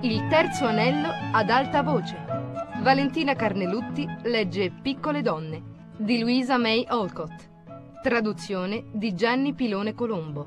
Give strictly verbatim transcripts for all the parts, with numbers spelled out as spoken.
Il terzo anello ad alta voce. Valentina Carnelutti legge Piccole donne di Louisa May Alcott. Traduzione di Gianni Pilone Colombo.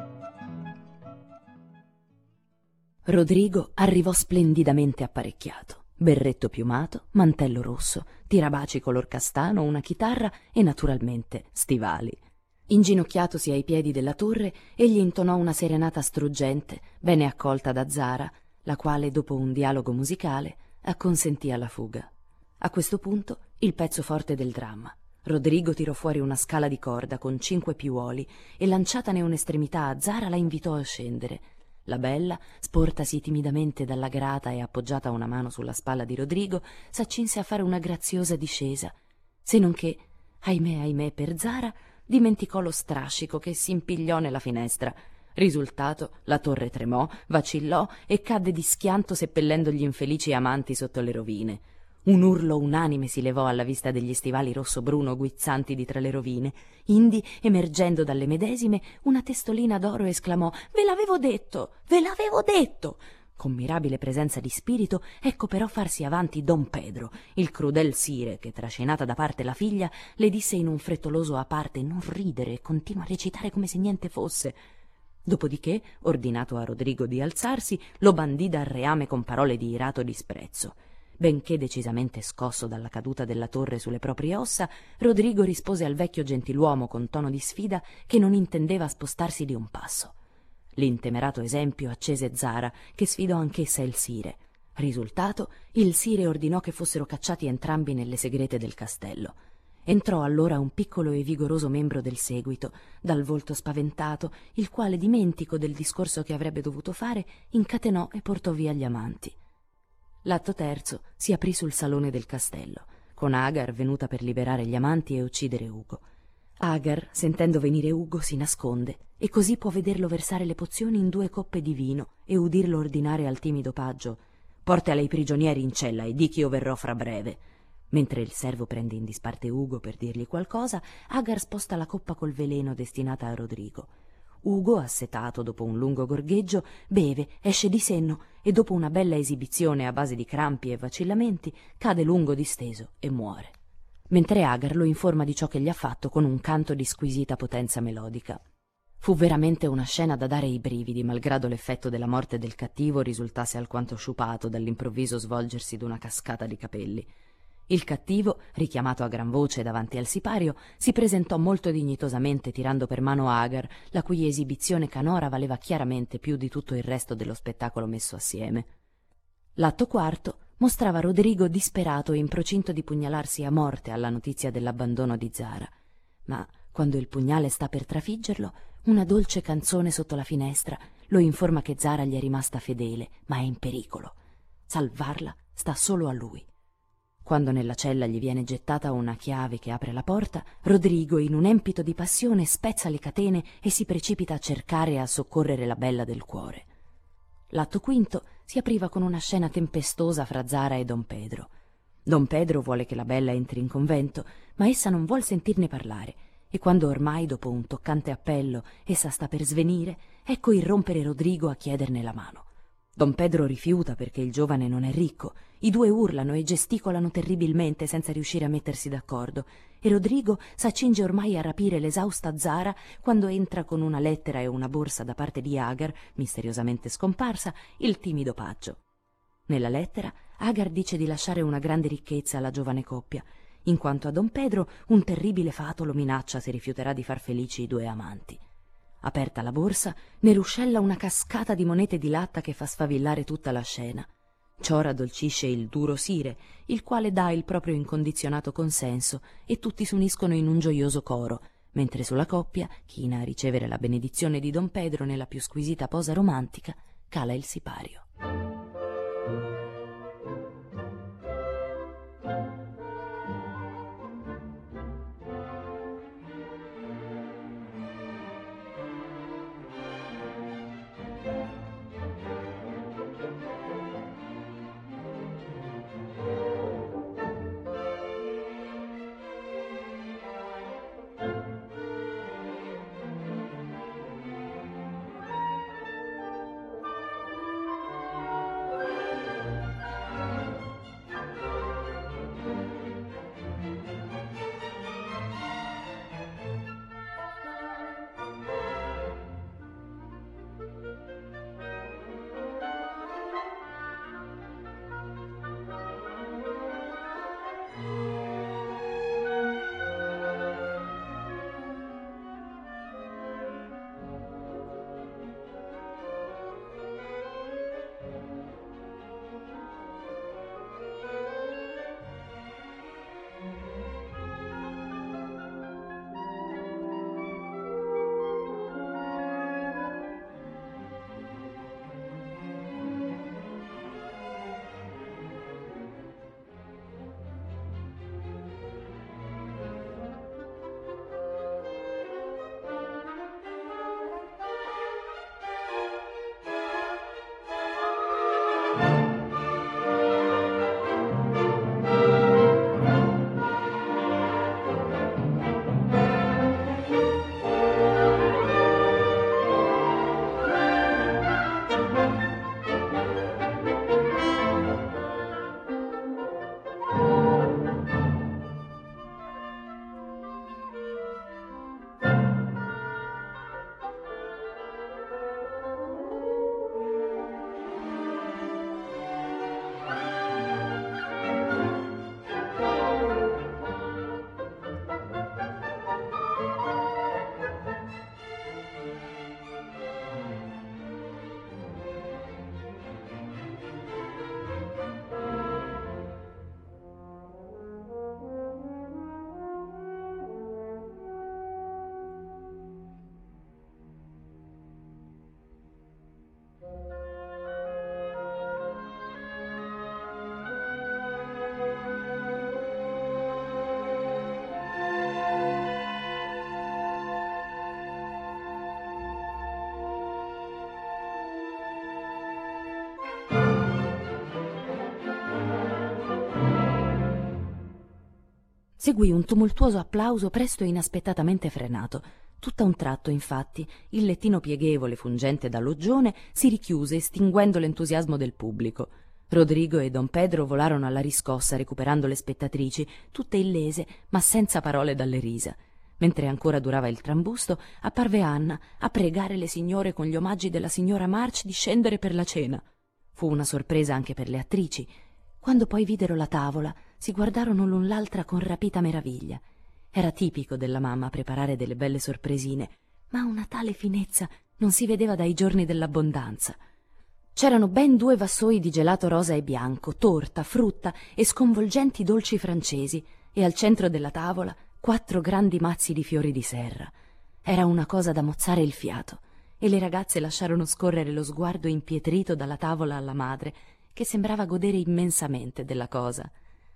Rodrigo arrivò splendidamente apparecchiato. Berretto piumato, mantello rosso, tirabaci color castano, una chitarra e naturalmente stivali. Inginocchiatosi ai piedi della torre, egli intonò una serenata struggente, bene accolta da Zara, la quale, dopo un dialogo musicale, acconsentì alla fuga. A questo punto, il pezzo forte del dramma. Rodrigo tirò fuori una scala di corda con cinque piuoli e, lanciatane un'estremità a Zara, la invitò a scendere. La bella, sportasi timidamente dalla grata e appoggiata una mano sulla spalla di Rodrigo, s'accinse a fare una graziosa discesa, se non che, ahimè ahimè per Zara, dimenticò lo strascico che si impigliò nella finestra. Risultato, la torre tremò, vacillò e cadde di schianto seppellendo gli infelici amanti sotto le rovine. Un urlo unanime si levò alla vista degli stivali rosso-bruno guizzanti di tra le rovine. Indi, emergendo dalle medesime, una testolina d'oro esclamò: «Ve l'avevo detto! Ve l'avevo detto!» Con mirabile presenza di spirito, ecco però farsi avanti Don Pedro, il crudel sire, che, trascinata da parte la figlia, le disse in un frettoloso a parte: «Non ridere e continua a recitare come se niente fosse». Dopodiché, ordinato a Rodrigo di alzarsi, lo bandì dal reame con parole di irato disprezzo. Benché decisamente scosso dalla caduta della torre sulle proprie ossa, Rodrigo rispose al vecchio gentiluomo con tono di sfida che non intendeva spostarsi di un passo. L'intemerato esempio accese Zara, che sfidò anch'essa il sire. Risultato, il sire ordinò che fossero cacciati entrambi nelle segrete del castello. Entrò allora un piccolo e vigoroso membro del seguito, dal volto spaventato, il quale, dimentico del discorso che avrebbe dovuto fare, incatenò e portò via gli amanti. L'atto terzo si aprì sul salone del castello, con Agar venuta per liberare gli amanti e uccidere Ugo. Agar, sentendo venire Ugo, si nasconde, e così può vederlo versare le pozioni in due coppe di vino e udirlo ordinare al timido paggio: «Portala i prigionieri in cella e di che io verrò fra breve». Mentre il servo prende in disparte Ugo per dirgli qualcosa, Agar sposta la coppa col veleno destinata a Rodrigo. Ugo, assetato dopo un lungo gorgheggio, beve, esce di senno e, dopo una bella esibizione a base di crampi e vacillamenti, cade lungo disteso e muore. Mentre Agar lo informa di ciò che gli ha fatto con un canto di squisita potenza melodica. Fu veramente una scena da dare i brividi, malgrado l'effetto della morte del cattivo risultasse alquanto sciupato dall'improvviso svolgersi d'una cascata di capelli. Il cattivo, richiamato a gran voce davanti al sipario, si presentò molto dignitosamente tirando per mano Agar, la cui esibizione canora valeva chiaramente più di tutto il resto dello spettacolo messo assieme. L'atto quarto mostrava Rodrigo disperato e in procinto di pugnalarsi a morte alla notizia dell'abbandono di Zara. Ma quando il pugnale sta per trafiggerlo, una dolce canzone sotto la finestra lo informa che Zara gli è rimasta fedele, ma è in pericolo. Salvarla sta solo a lui. Quando nella cella gli viene gettata una chiave che apre la porta, Rodrigo, in un empito di passione, spezza le catene e si precipita a cercare e a soccorrere la bella del cuore. L'atto quinto si apriva con una scena tempestosa fra Zara e Don Pedro. Don Pedro vuole che la bella entri in convento, ma essa non vuol sentirne parlare, e quando ormai, dopo un toccante appello, essa sta per svenire, ecco irrompere Rodrigo a chiederne la mano. Don Pedro rifiuta perché il giovane non è ricco. I due urlano e gesticolano terribilmente senza riuscire a mettersi d'accordo, e Rodrigo s'accinge ormai a rapire l'esausta Zara quando entra con una lettera e una borsa da parte di Agar, misteriosamente scomparsa, il timido paggio. Nella lettera Agar dice di lasciare una grande ricchezza alla giovane coppia, in quanto a Don Pedro un terribile fato lo minaccia se rifiuterà di far felici i due amanti. Aperta la borsa, ne ruscella una cascata di monete di latta che fa sfavillare tutta la scena. Ciò raddolcisce il duro sire, il quale dà il proprio incondizionato consenso e tutti s'uniscono in un gioioso coro, mentre sulla coppia, china a ricevere la benedizione di Don Pedro nella più squisita posa romantica, cala il sipario. seguì un tumultuoso applauso presto e inaspettatamente frenato. Tutt'a un tratto, infatti, il lettino pieghevole, fungente da loggione, si richiuse, estinguendo l'entusiasmo del pubblico. Rodrigo e don Pedro volarono alla riscossa, recuperando le spettatrici, tutte illese, ma senza parole dalle risa. Mentre ancora durava il trambusto, apparve Anna a pregare le signore con gli omaggi della signora March di scendere per la cena. Fu una sorpresa anche per le attrici. Quando poi videro la tavola, si guardarono l'un l'altra con rapita meraviglia. Era tipico della mamma preparare delle belle sorpresine, ma una tale finezza non si vedeva dai giorni dell'abbondanza. C'erano ben due vassoi di gelato rosa e bianco, torta, frutta e sconvolgenti dolci francesi, e al centro della tavola quattro grandi mazzi di fiori di serra. Era una cosa da mozzare il fiato, e le ragazze lasciarono scorrere lo sguardo impietrito dalla tavola alla madre, che sembrava godere immensamente della cosa.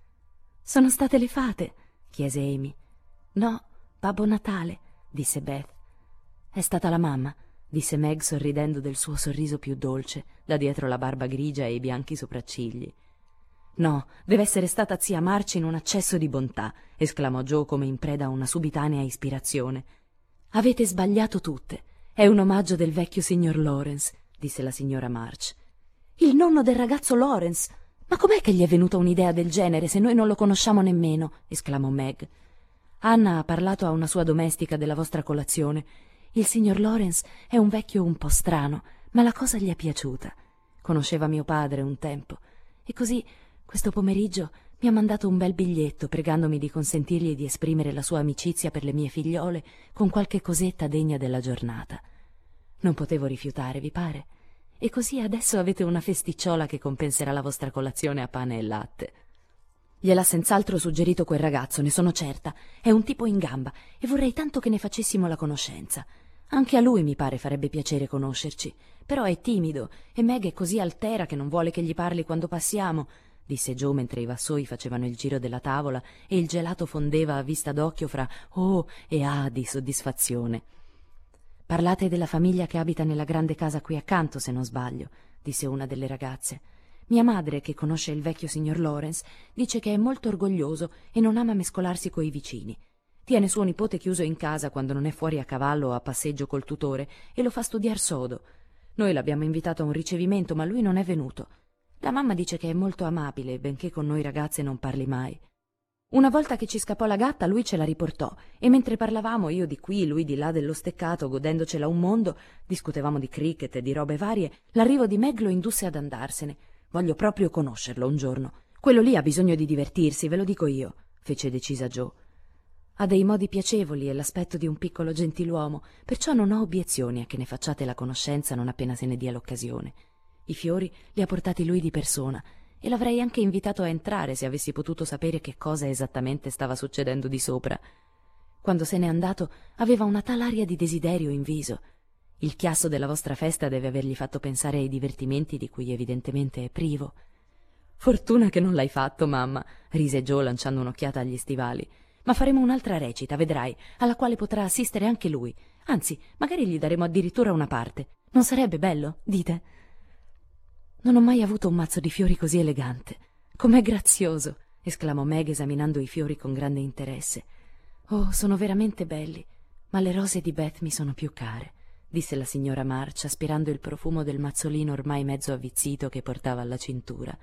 «Sono state le fate?» chiese Amy. «No, Babbo Natale», disse Beth. «È stata la mamma», disse Meg sorridendo del suo sorriso più dolce, da dietro la barba grigia e i bianchi sopraccigli. «No, deve essere stata zia March in un accesso di bontà», esclamò Joe come in preda a una subitanea ispirazione. «Avete sbagliato tutte. È un omaggio del vecchio signor Lawrence», disse la signora March. «Il nonno del ragazzo Lawrence? Ma com'è che gli è venuta un'idea del genere se noi non lo conosciamo nemmeno?» esclamò Meg. «Anna ha parlato a una sua domestica della vostra colazione. Il signor Lawrence è un vecchio un po' strano, ma la cosa gli è piaciuta. Conosceva mio padre un tempo, e così questo pomeriggio mi ha mandato un bel biglietto pregandomi di consentirgli di esprimere la sua amicizia per le mie figliole con qualche cosetta degna della giornata. Non potevo rifiutare, vi pare? E così adesso avete una festicciola che compenserà la vostra colazione a pane e latte». «Gliel'ha senz'altro suggerito quel ragazzo, ne sono certa. È un tipo in gamba e vorrei tanto che ne facessimo la conoscenza. Anche a lui mi pare farebbe piacere conoscerci, però è timido e Meg è così altera che non vuole che gli parli quando passiamo», disse Joe mentre i vassoi facevano il giro della tavola e il gelato fondeva a vista d'occhio fra «oh» e «ah» di soddisfazione. «Parlate della famiglia che abita nella grande casa qui accanto, se non sbaglio», disse una delle ragazze. «Mia madre, che conosce il vecchio signor Lawrence, dice che è molto orgoglioso e non ama mescolarsi coi vicini. Tiene suo nipote chiuso in casa quando non è fuori a cavallo o a passeggio col tutore e lo fa studiar sodo. Noi l'abbiamo invitato a un ricevimento, ma lui non è venuto. La mamma dice che è molto amabile, benché con noi ragazze non parli mai. Una volta che ci scappò la gatta, lui ce la riportò, e mentre parlavamo, io di qui, lui di là dello steccato, godendocela un mondo, discutevamo di cricket e di robe varie, l'arrivo di Meg lo indusse ad andarsene. Voglio proprio conoscerlo un giorno. Quello lì ha bisogno di divertirsi, ve lo dico io», fece decisa Joe. «Ha dei modi piacevoli e l'aspetto di un piccolo gentiluomo, perciò non ho obiezioni a che ne facciate la conoscenza non appena se ne dia l'occasione. I fiori li ha portati lui di persona, e l'avrei anche invitato a entrare se avessi potuto sapere che cosa esattamente stava succedendo di sopra. Quando se n'è andato aveva una tal aria di desiderio in viso. Il chiasso della vostra festa deve avergli fatto pensare ai divertimenti di cui evidentemente è privo». «Fortuna che non l'hai fatto, mamma», rise Joe lanciando un'occhiata agli stivali. «Ma faremo un'altra recita, vedrai, alla quale potrà assistere anche lui. Anzi, magari gli daremo addirittura una parte. Non sarebbe bello, dite?» «Non ho mai avuto un mazzo di fiori così elegante. Com'è grazioso!» esclamò Meg esaminando i fiori con grande interesse. «Oh, sono veramente belli, ma le rose di Beth mi sono più care», disse la signora March, aspirando il profumo del mazzolino ormai mezzo avvizzito che portava alla cintura.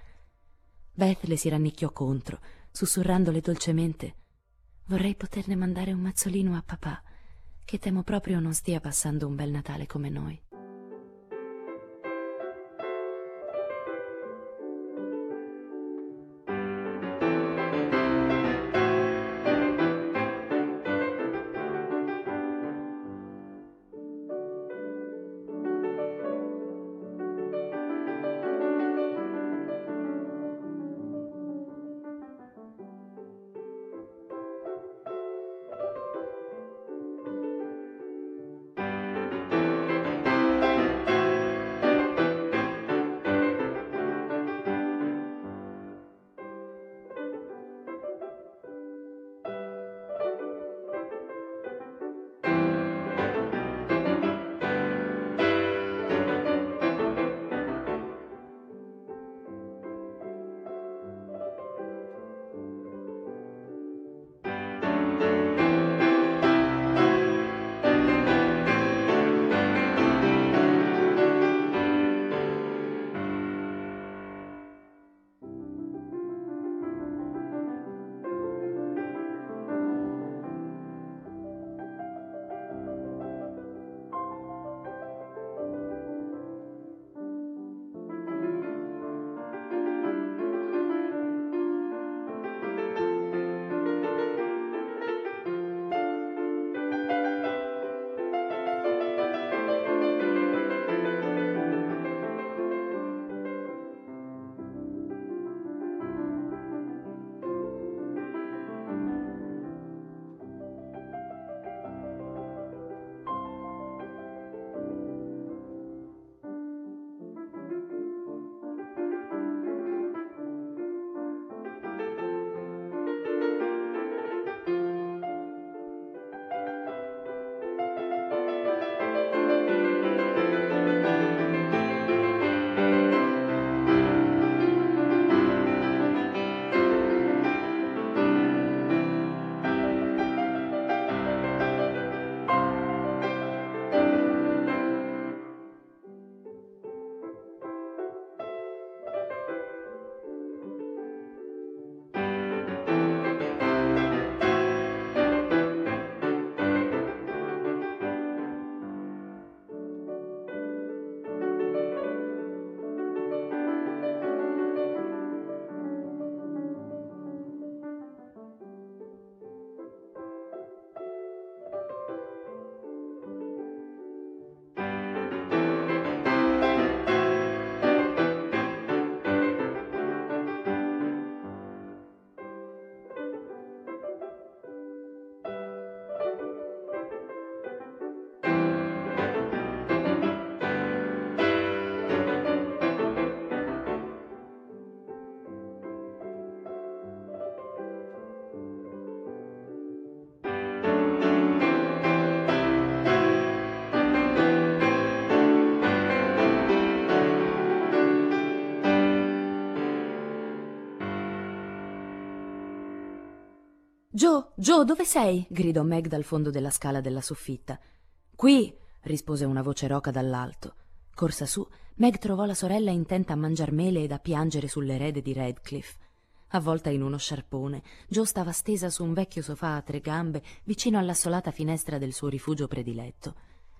Beth le si rannicchiò contro, sussurrandole dolcemente: «Vorrei poterne mandare un mazzolino a papà, che temo proprio non stia passando un bel Natale come noi». Joe, Joe, dove sei? Gridò Meg dal fondo della scala della soffitta. Qui, rispose una voce roca dall'alto. Corsa su, Meg trovò la sorella intenta a mangiar mele ed a piangere sull'erede di Radcliffe. Avvolta in uno sciarpone, Joe stava stesa su un vecchio sofà a tre gambe vicino all'assolata finestra del suo rifugio prediletto.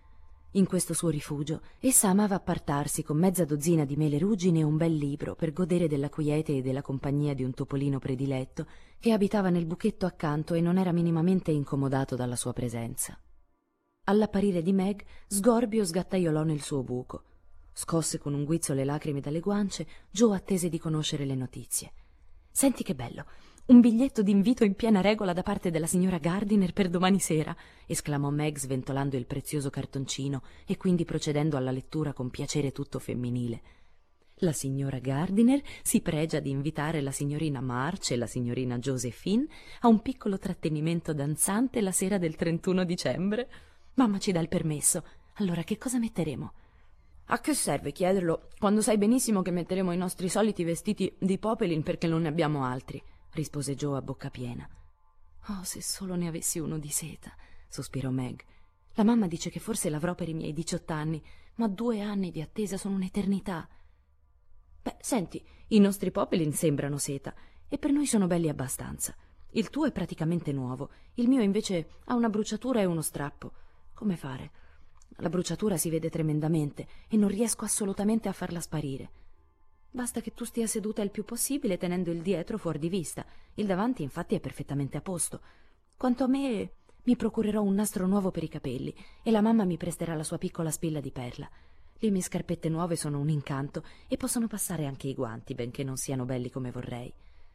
In questo suo rifugio essa amava appartarsi con mezza dozzina di mele ruggine e un bel libro per godere della quiete e della compagnia di un topolino prediletto che abitava nel buchetto accanto e non era minimamente incomodato dalla sua presenza. All'apparire di Meg, Sgorbio sgattaiolò nel suo buco. Scosse con un guizzo le lacrime dalle guance, Joe attese di conoscere le notizie. «Senti che bello! Un biglietto d'invito in piena regola da parte della signora Gardiner per domani sera!» esclamò Meg sventolando il prezioso cartoncino e quindi procedendo alla lettura con piacere tutto femminile. «La signora Gardiner si pregia di invitare la signorina March e la signorina Josephine a un piccolo trattenimento danzante la sera del trentuno dicembre. Mamma ci dà il permesso. Allora che cosa metteremo?» «A che serve chiederlo quando sai benissimo che metteremo i nostri soliti vestiti di Popelin perché non ne abbiamo altri?» rispose Joe a bocca piena. «Oh, se solo ne avessi uno di seta», sospirò Meg. «La mamma dice che forse l'avrò per i miei diciotto anni, ma due anni di attesa sono un'eternità». «Beh, senti, i nostri Popelin sembrano seta e per noi sono belli abbastanza. Il tuo è praticamente nuovo, il mio invece ha una bruciatura e uno strappo. Come fare? La bruciatura si vede tremendamente e non riesco assolutamente a farla sparire. Basta che tu stia seduta il più possibile tenendo il dietro fuori di vista. Il davanti infatti è perfettamente a posto. Quanto a me, mi procurerò un nastro nuovo per i capelli e la mamma mi presterà la sua piccola spilla di perla. Le mie scarpette nuove sono un incanto e possono passare anche i guanti, benché non siano belli come vorrei.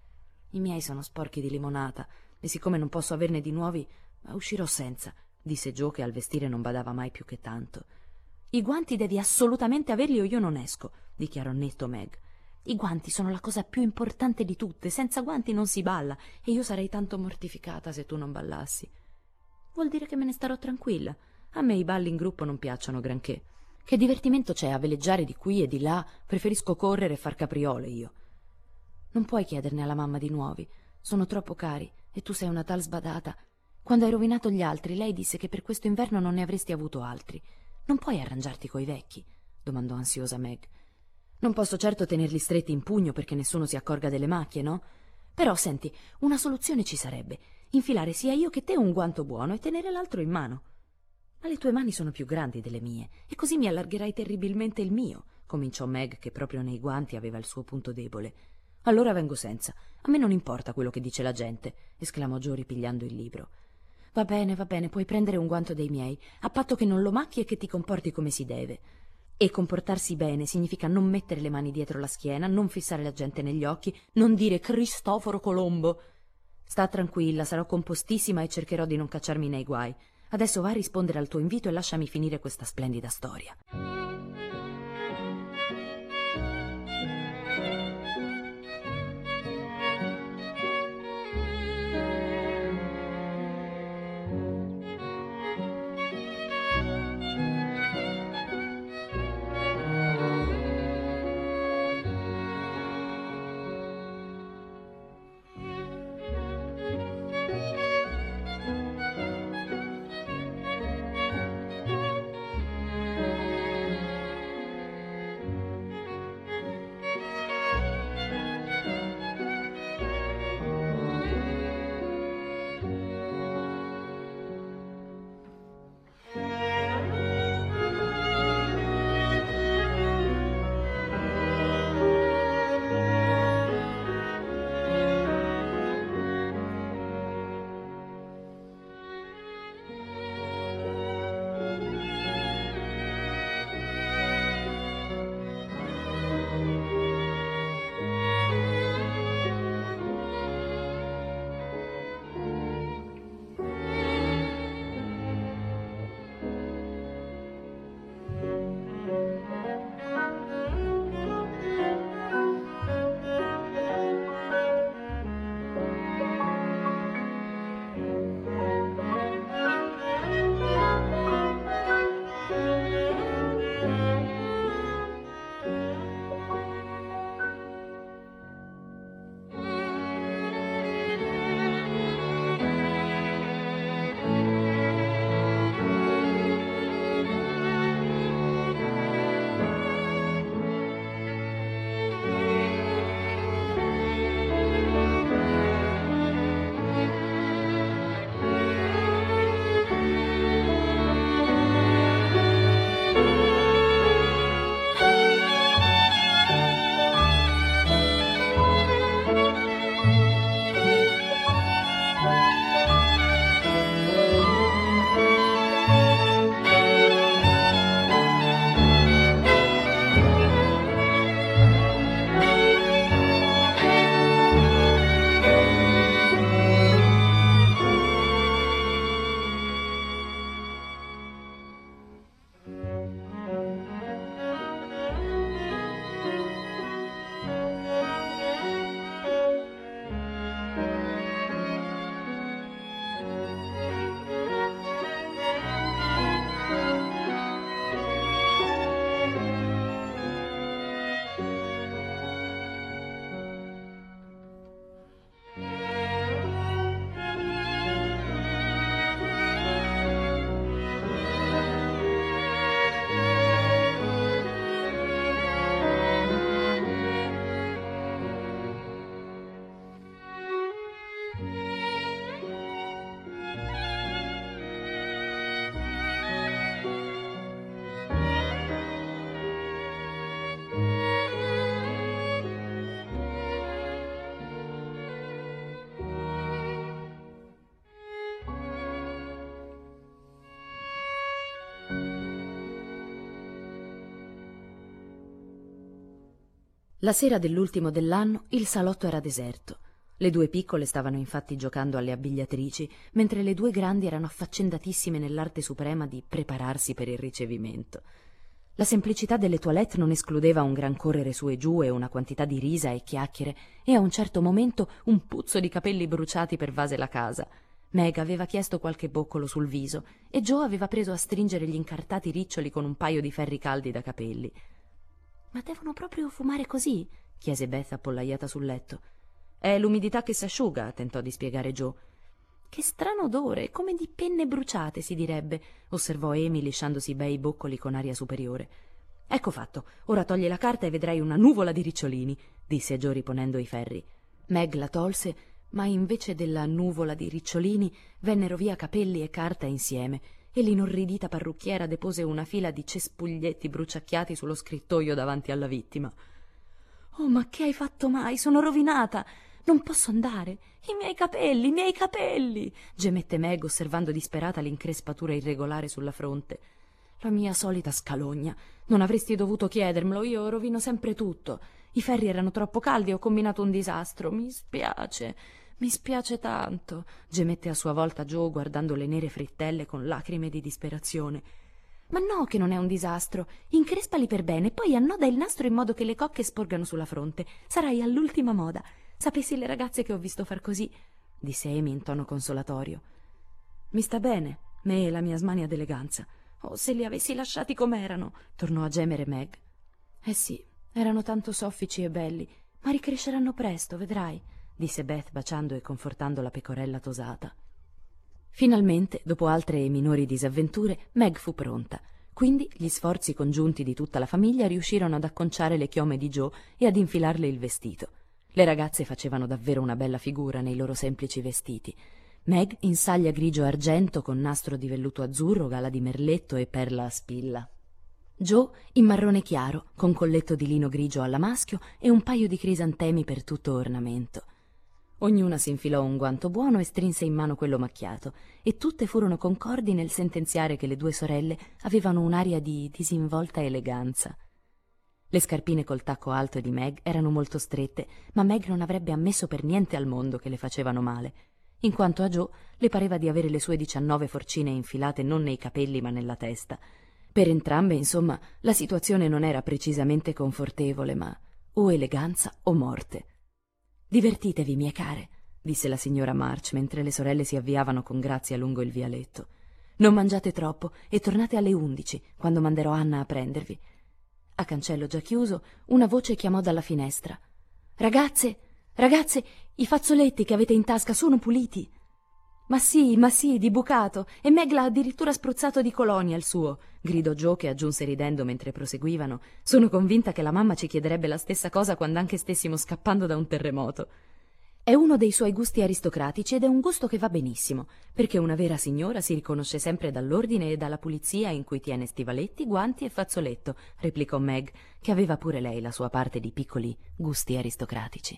I miei sono sporchi di limonata e siccome non posso averne di nuovi, uscirò senza», disse Joe che al vestire non badava mai più che tanto. «I guanti devi assolutamente averli o io non esco», dichiarò netto Meg. «I guanti sono la cosa più importante di tutte, senza guanti non si balla e io sarei tanto mortificata se tu non ballassi». «Vuol dire che me ne starò tranquilla. A me i balli in gruppo non piacciono granché. Che divertimento c'è a veleggiare di qui e di là? Preferisco correre e far capriole io». «Non puoi chiederne alla mamma di nuovi, sono troppo cari e tu sei una tal sbadata. Quando hai rovinato gli altri, lei disse che per questo inverno non ne avresti avuto altri. Non puoi arrangiarti coi vecchi?» domandò ansiosa Meg. «Non posso certo tenerli stretti in pugno perché nessuno si accorga delle macchie, no? Però, senti, una soluzione ci sarebbe. Infilare sia io che te un guanto buono e tenere l'altro in mano». «Ma le tue mani sono più grandi delle mie e così mi allargherai terribilmente il mio», cominciò Meg che proprio nei guanti aveva il suo punto debole. «Allora vengo senza. A me non importa quello che dice la gente», esclamò Joe ripigliando il libro. «Va bene, va bene, puoi prendere un guanto dei miei, a patto che non lo macchi e che ti comporti come si deve. E comportarsi bene significa non mettere le mani dietro la schiena, non fissare la gente negli occhi, non dire Cristoforo Colombo. Sta tranquilla, sarò compostissima e cercherò di non cacciarmi nei guai. Adesso va a rispondere al tuo invito e lasciami finire questa splendida storia». La sera dell'ultimo dell'anno il salotto era deserto. Le due piccole stavano infatti giocando alle abbigliatrici, mentre le due grandi erano affaccendatissime nell'arte suprema di prepararsi per il ricevimento. La semplicità delle toilette non escludeva un gran correre su e giù e una quantità di risa e chiacchiere, e a un certo momento un puzzo di capelli bruciati pervase la casa. Meg aveva chiesto qualche boccolo sul viso e Joe aveva preso a stringere gli incartati riccioli con un paio di ferri caldi da capelli. «Ma devono proprio fumare così?» chiese Beth appollaiata sul letto. «È l'umidità che s'asciuga», tentò di spiegare Joe. «Che strano odore, come di penne bruciate, si direbbe», osservò Amy lisciandosi i bei boccoli con aria superiore. «Ecco fatto, ora togli la carta e vedrai una nuvola di ricciolini», disse Joe riponendo i ferri. Meg la tolse, ma invece della nuvola di ricciolini vennero via capelli e carta insieme, e l'inorridita parrucchiera depose una fila di cespuglietti bruciacchiati sullo scrittoio davanti alla vittima. «Oh, ma che hai fatto mai? Sono rovinata! Non posso andare! I miei capelli, i miei capelli!» gemette Meg, osservando disperata l'increspatura irregolare sulla fronte. «La mia solita scalogna. Non avresti dovuto chiedermelo, io rovino sempre tutto. I ferri erano troppo caldi e ho combinato un disastro. Mi spiace, mi spiace tanto», gemette a sua volta Joe guardando le nere frittelle con lacrime di disperazione. «Ma no che non è un disastro. Increspali per bene, poi annoda il nastro in modo che le cocche sporgano sulla fronte. Sarai all'ultima moda. Sapessi le ragazze che ho visto far così», disse Amy in tono consolatorio. «Mi sta bene, me e la mia smania d'eleganza. Oh, se li avessi lasciati com'erano», tornò a gemere Meg. «Eh sì, erano tanto soffici e belli, ma ricresceranno presto, vedrai», disse Beth baciando e confortando la pecorella tosata. Finalmente, dopo altre e minori disavventure, Meg fu pronta. Quindi gli sforzi congiunti di tutta la famiglia riuscirono ad acconciare le chiome di Joe e ad infilarle il vestito. Le ragazze facevano davvero una bella figura nei loro semplici vestiti. Meg in saglia grigio-argento con nastro di velluto azzurro, gala di merletto e perla a spilla. Joe in marrone chiaro, con colletto di lino grigio alla maschio e un paio di crisantemi per tutto ornamento. Ognuna si infilò un guanto buono e strinse in mano quello macchiato, e tutte furono concordi nel sentenziare che le due sorelle avevano un'aria di disinvolta eleganza. Le scarpine col tacco alto di Meg erano molto strette, ma Meg non avrebbe ammesso per niente al mondo che le facevano male. In quanto a Joe, le pareva di avere le sue diciannove forcine infilate non nei capelli ma nella testa. Per entrambe, insomma, la situazione non era precisamente confortevole, ma o eleganza o morte. «Divertitevi, mie care», disse la signora March mentre le sorelle si avviavano con grazia lungo il vialetto. «Non mangiate troppo e tornate alle undici, quando manderò Anna a prendervi». A cancello già chiuso, una voce chiamò dalla finestra. «Ragazze, ragazze, i fazzoletti che avete in tasca sono puliti?» «Ma sì, ma sì, di bucato, e Meg l'ha addirittura spruzzato di colonia il suo», gridò Joe, che aggiunse ridendo mentre proseguivano. «Sono convinta che la mamma ci chiederebbe la stessa cosa quando anche stessimo scappando da un terremoto». È uno dei suoi gusti aristocratici ed è un gusto che va benissimo, perché una vera signora si riconosce sempre dall'ordine e dalla pulizia in cui tiene stivaletti, guanti e fazzoletto, replicò Meg, che aveva pure lei la sua parte di piccoli gusti aristocratici.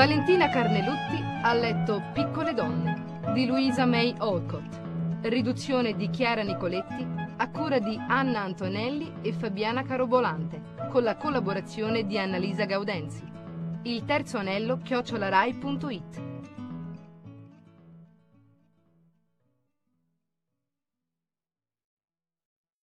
Valentina Carnelutti ha letto Piccole donne di Louisa May Alcott. Riduzione di Chiara Nicoletti a cura di Anna Antonelli e Fabiana Carobolante, con la collaborazione di Annalisa Gaudenzi. Il terzo anello chiocciolarai punto it.